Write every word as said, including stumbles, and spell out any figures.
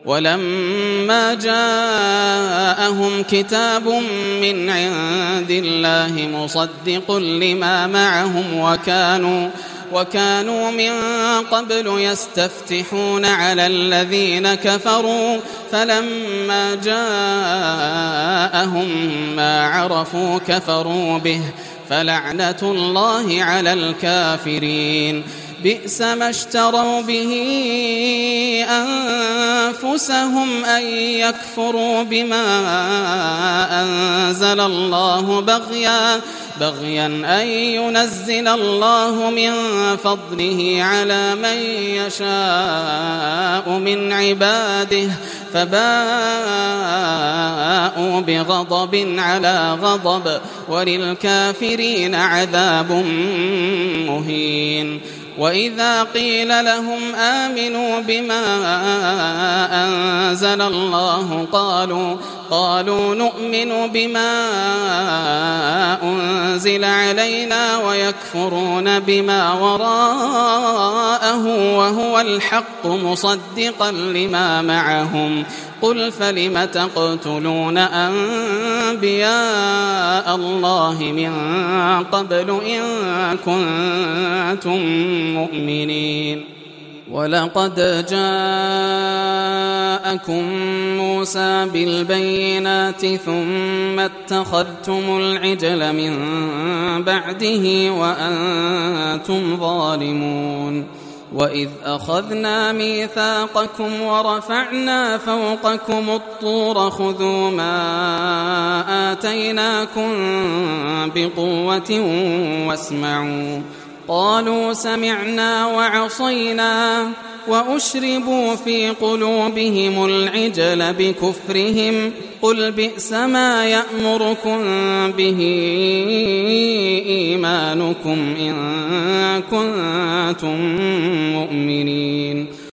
ولما جاءهم كتاب من عند الله مصدق لما معهم وكانوا وكانوا من قبل يستفتحون على الذين كفروا فلما جاءهم ما عرفوا كفروا به فلعنة الله على الكافرين. بئس ما اشتروا به أنفسهم أن يكفروا بما أنزل الله بغيا بغيا أن ينزل الله من فضله على من يشاء من عباده فباءوا بغضب على غضب وللكافرين عذاب مهين. وإذا قيل لهم آمنوا بما أنزل الله قالوا قالوا نؤمن بما أنزل علينا ويكفرون بما وراءه وهو الحق مصدقا لما معهم. قل فلم تقتلون أنبياء الله من قبل إن كنتم مؤمنين. ولقد جاءكم موسى بالبينات ثم اتخذتم العجل من بعده وأنتم ظالمون. وإذ أخذنا ميثاقكم ورفعنا فوقكم الطور خذوا ما آتيناكم بقوة واسمعوا قالوا سمعنا وعصينا وأشربوا في قلوبهم العجل بكفرهم. قل بئس ما يأمركم به إيمانكم إن كنتم مؤمنين.